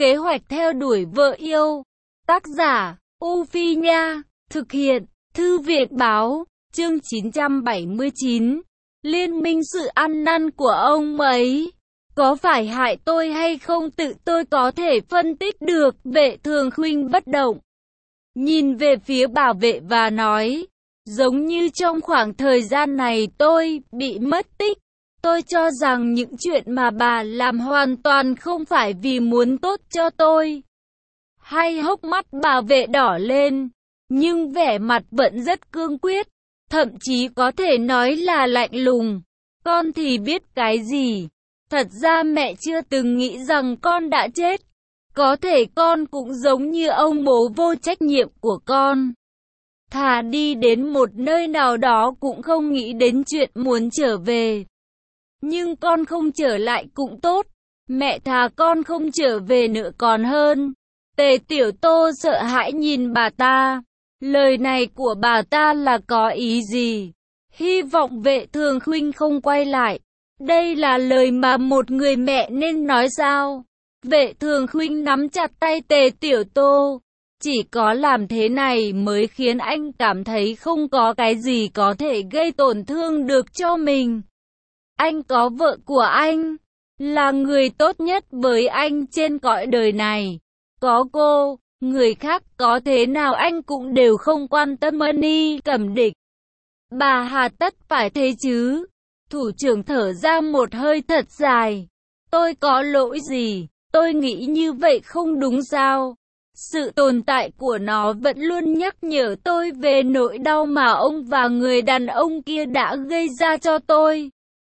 Kế hoạch theo đuổi vợ yêu. Tác giả, U Phi Nha. Thực hiện, Thư viện Báo. Chương 979. Liên minh sự ăn năn của ông ấy. Có phải hại tôi hay không tự tôi có thể phân tích được. Vệ Thường Khuynh bất động. Nhìn về phía bảo vệ và nói. Giống như trong khoảng thời gian này tôi bị mất tích. Tôi cho rằng những chuyện mà bà làm hoàn toàn không phải vì muốn tốt cho tôi. Hay hốc mắt bảo vệ đỏ lên, nhưng vẻ mặt vẫn rất cương quyết, thậm chí có thể nói là lạnh lùng. Con thì biết cái gì? Thật ra mẹ chưa từng nghĩ rằng con đã chết. Có thể con cũng giống như ông bố vô trách nhiệm của con. Thà đi đến một nơi nào đó cũng không nghĩ đến chuyện muốn trở về. Nhưng con không trở lại cũng tốt. Mẹ thà con không trở về nữa còn hơn. Tề Tiểu Tô sợ hãi nhìn bà ta. Lời này của bà ta là có ý gì? Hy vọng Vệ Thường Khuynh không quay lại. Đây là lời mà một người mẹ nên nói sao? Vệ Thường Khuynh nắm chặt tay Tề Tiểu Tô. Chỉ có làm thế này mới khiến anh cảm thấy không có cái gì có thể gây tổn thương được cho mình. Anh có vợ của anh, là người tốt nhất với anh trên cõi đời này. Có cô, người khác có thế nào anh cũng đều không quan tâm. Ni Cẩm Địch. Bà hà tất phải thế chứ? Thủ trưởng thở ra một hơi thật dài. Tôi có lỗi gì? Tôi nghĩ như vậy không đúng sao? Sự tồn tại của nó vẫn luôn nhắc nhở tôi về nỗi đau mà ông và người đàn ông kia đã gây ra cho tôi.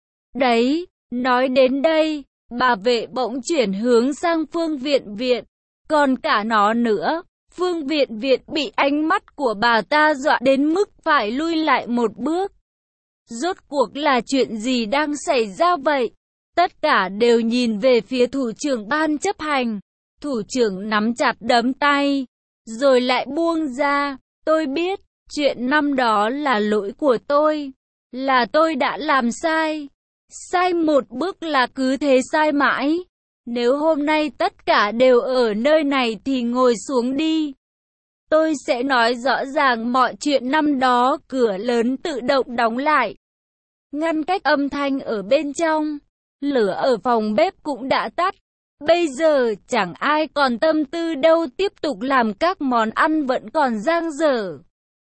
Đấy, nói đến đây, bà vệ bỗng chuyển hướng sang Phương Viện Viện. Còn cả nó nữa. Phương Viện Viện bị ánh mắt của bà ta dọa đến mức phải lui lại một bước. Rốt cuộc là chuyện gì đang xảy ra vậy? Tất cả đều nhìn về phía thủ trưởng ban chấp hành. Thủ trưởng nắm chặt đấm tay, rồi lại buông ra. Tôi biết, chuyện năm đó là lỗi của tôi. Là tôi đã làm sai. Sai một bước là cứ thế sai mãi. Nếu hôm nay tất cả đều ở nơi này thì ngồi xuống đi. Tôi sẽ nói rõ ràng mọi chuyện năm đó. Cửa lớn tự động đóng lại, ngăn cách âm thanh ở bên trong. Lửa ở phòng bếp cũng đã tắt. Bây giờ chẳng ai còn tâm tư đâu tiếp tục làm các món ăn vẫn còn dang dở.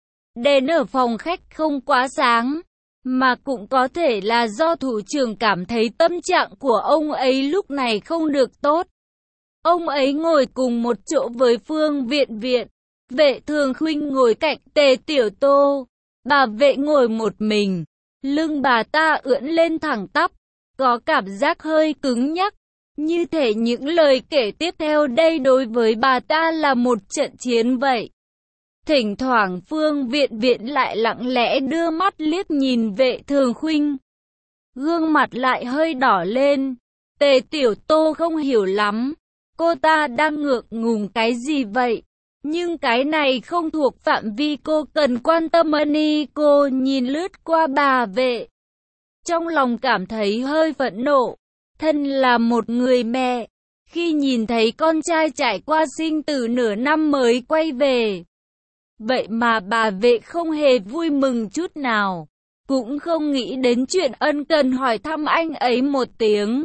Đèn ở phòng khách không quá sáng, mà cũng có thể là do thủ trưởng cảm thấy tâm trạng của ông ấy lúc này không được tốt. Ông ấy ngồi cùng một chỗ với Phương Viện Viện. Vệ Thường Khuynh ngồi cạnh Tề Tiểu Tô. Bà vệ ngồi một mình. Lưng bà ta ưỡn lên thẳng tắp, có cảm giác hơi cứng nhắc. Như thể những lời kể tiếp theo đây đối với bà ta là một trận chiến vậy. Thỉnh thoảng Phương Viện Viện lại lặng lẽ đưa mắt liếc nhìn Vệ Thường Khuynh. Gương mặt lại hơi đỏ lên. Tề Tiểu Tô không hiểu lắm. Cô ta đang ngượng ngùng cái gì vậy? Nhưng cái này không thuộc phạm vi cô cần quan tâm. Cô nhìn lướt qua bà vệ. Trong lòng cảm thấy hơi phẫn nộ. Thân là một người mẹ, khi nhìn thấy con trai trải qua sinh tử nửa năm mới quay về. Vậy mà bà vệ không hề vui mừng chút nào, cũng không nghĩ đến chuyện ân cần hỏi thăm anh ấy một tiếng.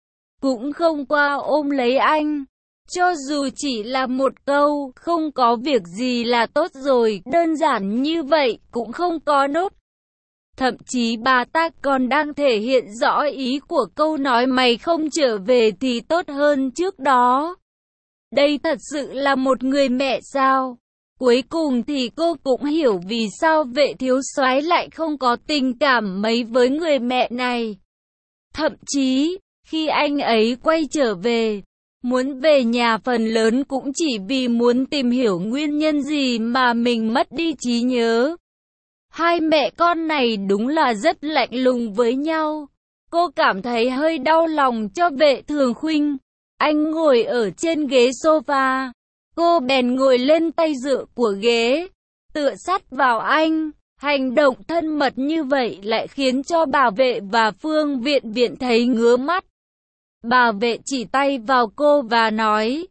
Cũng không qua ôm lấy anh, cho dù chỉ là một câu, không có việc gì là tốt rồi, đơn giản như vậy cũng không có nốt. Thậm chí bà ta còn đang thể hiện rõ ý của câu nói mày không trở về thì tốt hơn trước đó. Đây thật sự là một người mẹ sao? Cuối cùng thì cô cũng hiểu vì sao Vệ thiếu soái lại không có tình cảm mấy với người mẹ này. Thậm chí, khi anh ấy quay trở về, muốn về nhà phần lớn cũng chỉ vì muốn tìm hiểu nguyên nhân gì mà mình mất đi trí nhớ. Hai mẹ con này đúng là rất lạnh lùng với nhau. Cô cảm thấy hơi đau lòng cho Vệ Thường Khuynh. Anh ngồi ở trên ghế sofa. Cô bèn ngồi lên tay dựa của ghế, tựa sát vào anh. Hành động thân mật như vậy lại khiến cho bà vệ và Phương Viện Viện thấy ngứa mắt. Bà vệ chỉ tay vào cô và nói,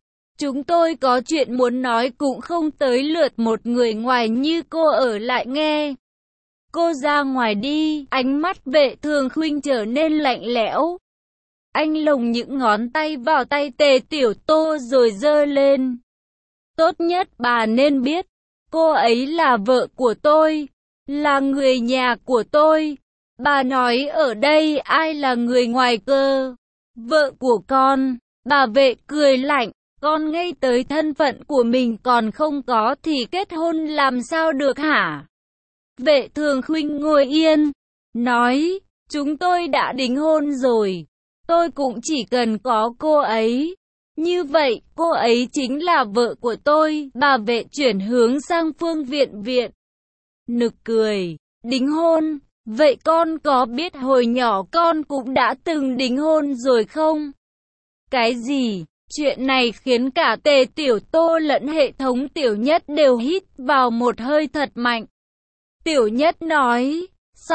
Chúng tôi có chuyện muốn nói cũng không tới lượt một người ngoài như cô ở lại nghe. Cô ra ngoài đi, ánh mắt Vệ Thường Khuynh trở nên lạnh lẽo. Anh lồng những ngón tay vào tay Tề Tiểu Tô rồi giơ lên. Tốt nhất bà nên biết, cô ấy là vợ của tôi, là người nhà của tôi. Bà nói ở đây ai là người ngoài cơ? Vợ của con. Bà Vệ cười lạnh, con ngay tới thân phận của mình còn không có thì kết hôn làm sao được hả? Vệ Thường Khuynh ngồi yên, nói, chúng tôi đã đính hôn rồi, tôi cũng chỉ cần có cô ấy. Như vậy, cô ấy chính là vợ của tôi. Bà Vệ chuyển hướng sang Phương Viện. Nực cười, đính hôn, vậy con có biết hồi nhỏ con cũng đã từng đính hôn rồi không? Cái gì? Chuyện này khiến cả Tề Tiểu Tô lẫn hệ thống Tiểu Nhất đều hít vào một hơi thật mạnh. Tiểu Nhất nói,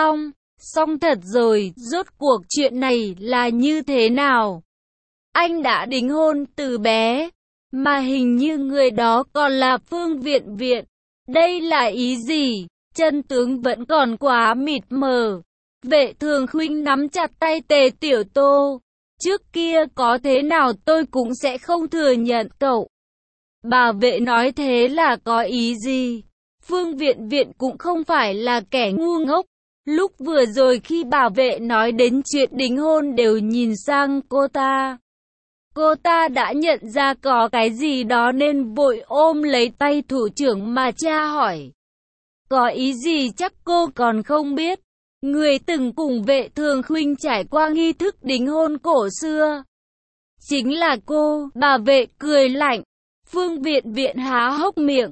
xong thật rồi, rốt cuộc chuyện này là như thế nào? Anh đã đính hôn từ bé, mà hình như người đó còn là Phương Viện. Đây là ý gì? Chân tướng vẫn còn quá mịt mờ. Vệ Thường Khuynh nắm chặt tay Tề Tiểu Tô. Trước kia có thế nào tôi cũng sẽ không thừa nhận cậu. Bà Vệ nói thế là có ý gì? Phương Viện cũng không phải là kẻ ngu ngốc. Lúc vừa rồi khi bà Vệ nói đến chuyện đính hôn đều nhìn sang cô ta. Cô ta đã nhận ra có cái gì đó nên vội ôm lấy tay thủ trưởng mà tra hỏi. Có ý gì chắc cô còn không biết. Người từng cùng Vệ Thường Khuynh trải qua nghi thức đính hôn cổ xưa chính là cô. Bà Vệ cười lạnh. Phương Viện há hốc miệng.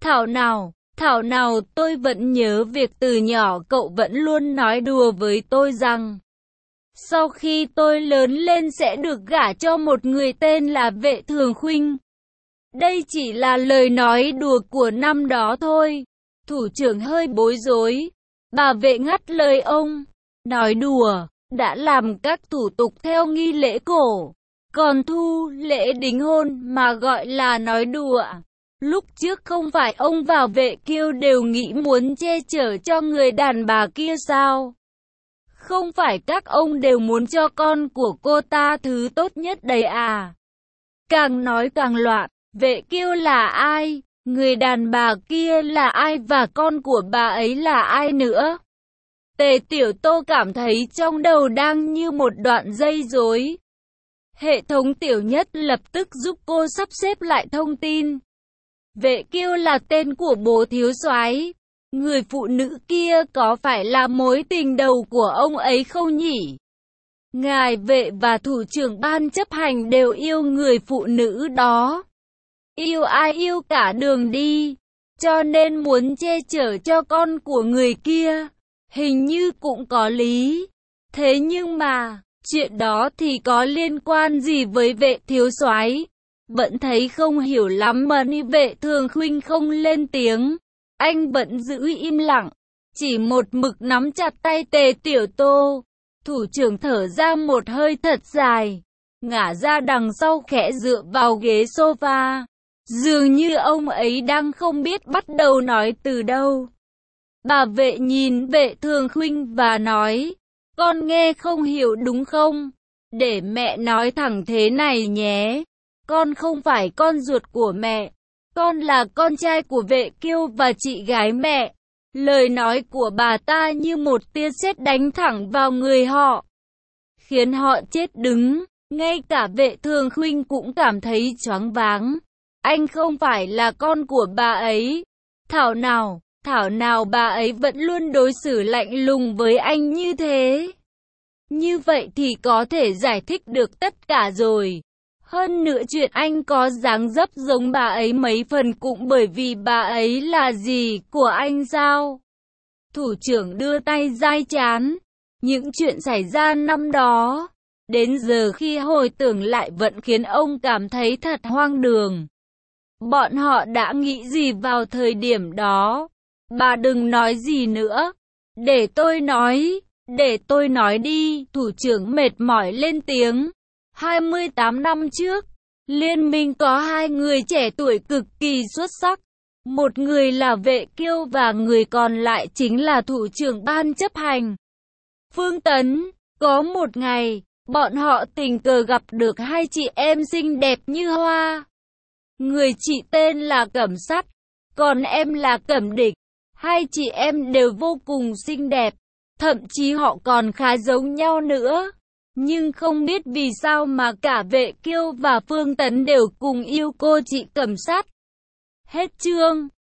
Thảo nào tôi vẫn nhớ việc từ nhỏ cậu vẫn luôn nói đùa với tôi rằng sau khi tôi lớn lên sẽ được gả cho một người tên là Vệ Thường Khuynh. Đây chỉ là lời nói đùa của năm đó thôi. Thủ trưởng hơi bối rối. Bà Vệ ngắt lời ông. Nói đùa, đã làm các thủ tục theo nghi lễ cổ. Còn thu lễ đính hôn mà gọi là nói đùa. Lúc trước không phải ông và Vệ Kiêu đều nghĩ muốn che chở cho người đàn bà kia sao? Không phải các ông đều muốn cho con của cô ta thứ tốt nhất đấy à? Càng nói càng loạn. Vệ Kiêu là ai? Người đàn bà kia là ai và con của bà ấy là ai nữa? Tề Tiểu Tô cảm thấy trong đầu đang như một đoạn dây rối. Hệ thống Tiểu Nhất lập tức giúp cô sắp xếp lại thông tin. Vệ Kiêu là tên của bố thiếu soái. Người phụ nữ kia có phải là mối tình đầu của ông ấy không nhỉ? Ngài Vệ và thủ trưởng ban chấp hành đều yêu người phụ nữ đó. Yêu ai yêu cả đường đi. Cho nên muốn che chở cho con của người kia. Hình như cũng có lý. Thế nhưng mà, chuyện đó thì có liên quan gì với Vệ thiếu soái? Vẫn thấy không hiểu lắm mà ni. Vệ Thường Khuynh không lên tiếng. Anh vẫn giữ im lặng, chỉ một mực nắm chặt tay Tề Tiểu Tô. Thủ trưởng thở ra một hơi thật dài, ngả ra đằng sau khẽ dựa vào ghế sofa. Dường như ông ấy đang không biết bắt đầu nói từ đâu. Bà Vệ nhìn Vệ Thường Khuynh và nói, con nghe không hiểu đúng không? Để mẹ nói thẳng thế này nhé, con không phải con ruột của mẹ. Con là con trai của Vệ Kiêu và chị gái mẹ. Lời nói của bà ta như một tia sét đánh thẳng vào người họ, khiến họ chết đứng. Ngay cả Vệ Thường Khuynh cũng cảm thấy choáng váng. Anh không phải là con của bà ấy. Thảo nào bà ấy vẫn luôn đối xử lạnh lùng với anh như thế. Như vậy thì có thể giải thích được tất cả rồi. Hơn nữa chuyện anh có dáng dấp giống bà ấy mấy phần cũng bởi vì bà ấy là dì của anh sao? Thủ trưởng đưa tay dai trán. Những chuyện xảy ra năm đó, đến giờ khi hồi tưởng lại vẫn khiến ông cảm thấy thật hoang đường. Bọn họ đã nghĩ gì vào thời điểm đó? Bà đừng nói gì nữa. Để tôi nói đi. Thủ trưởng mệt mỏi lên tiếng. 28 năm trước, Liên minh có hai người trẻ tuổi cực kỳ xuất sắc. Một người là Vệ Kiêu và người còn lại chính là thủ trưởng ban chấp hành, Phương Tấn. Có một ngày, bọn họ tình cờ gặp được hai chị em xinh đẹp như hoa. Người chị tên là Cẩm Sắt, còn em là Cẩm Địch. Hai chị em đều vô cùng xinh đẹp, thậm chí họ còn khá giống nhau nữa. Nhưng không biết vì sao mà cả Vệ Kiêu và Phương Tấn đều cùng yêu cô chị Cẩm Sắt. Hết chương.